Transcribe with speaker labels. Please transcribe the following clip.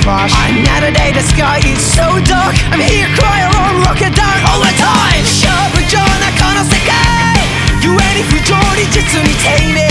Speaker 1: crash. Another day the sky is so dark. I'm here cry alone, rock it down all the time. 勝負場中の世界、故に不条理実に丁寧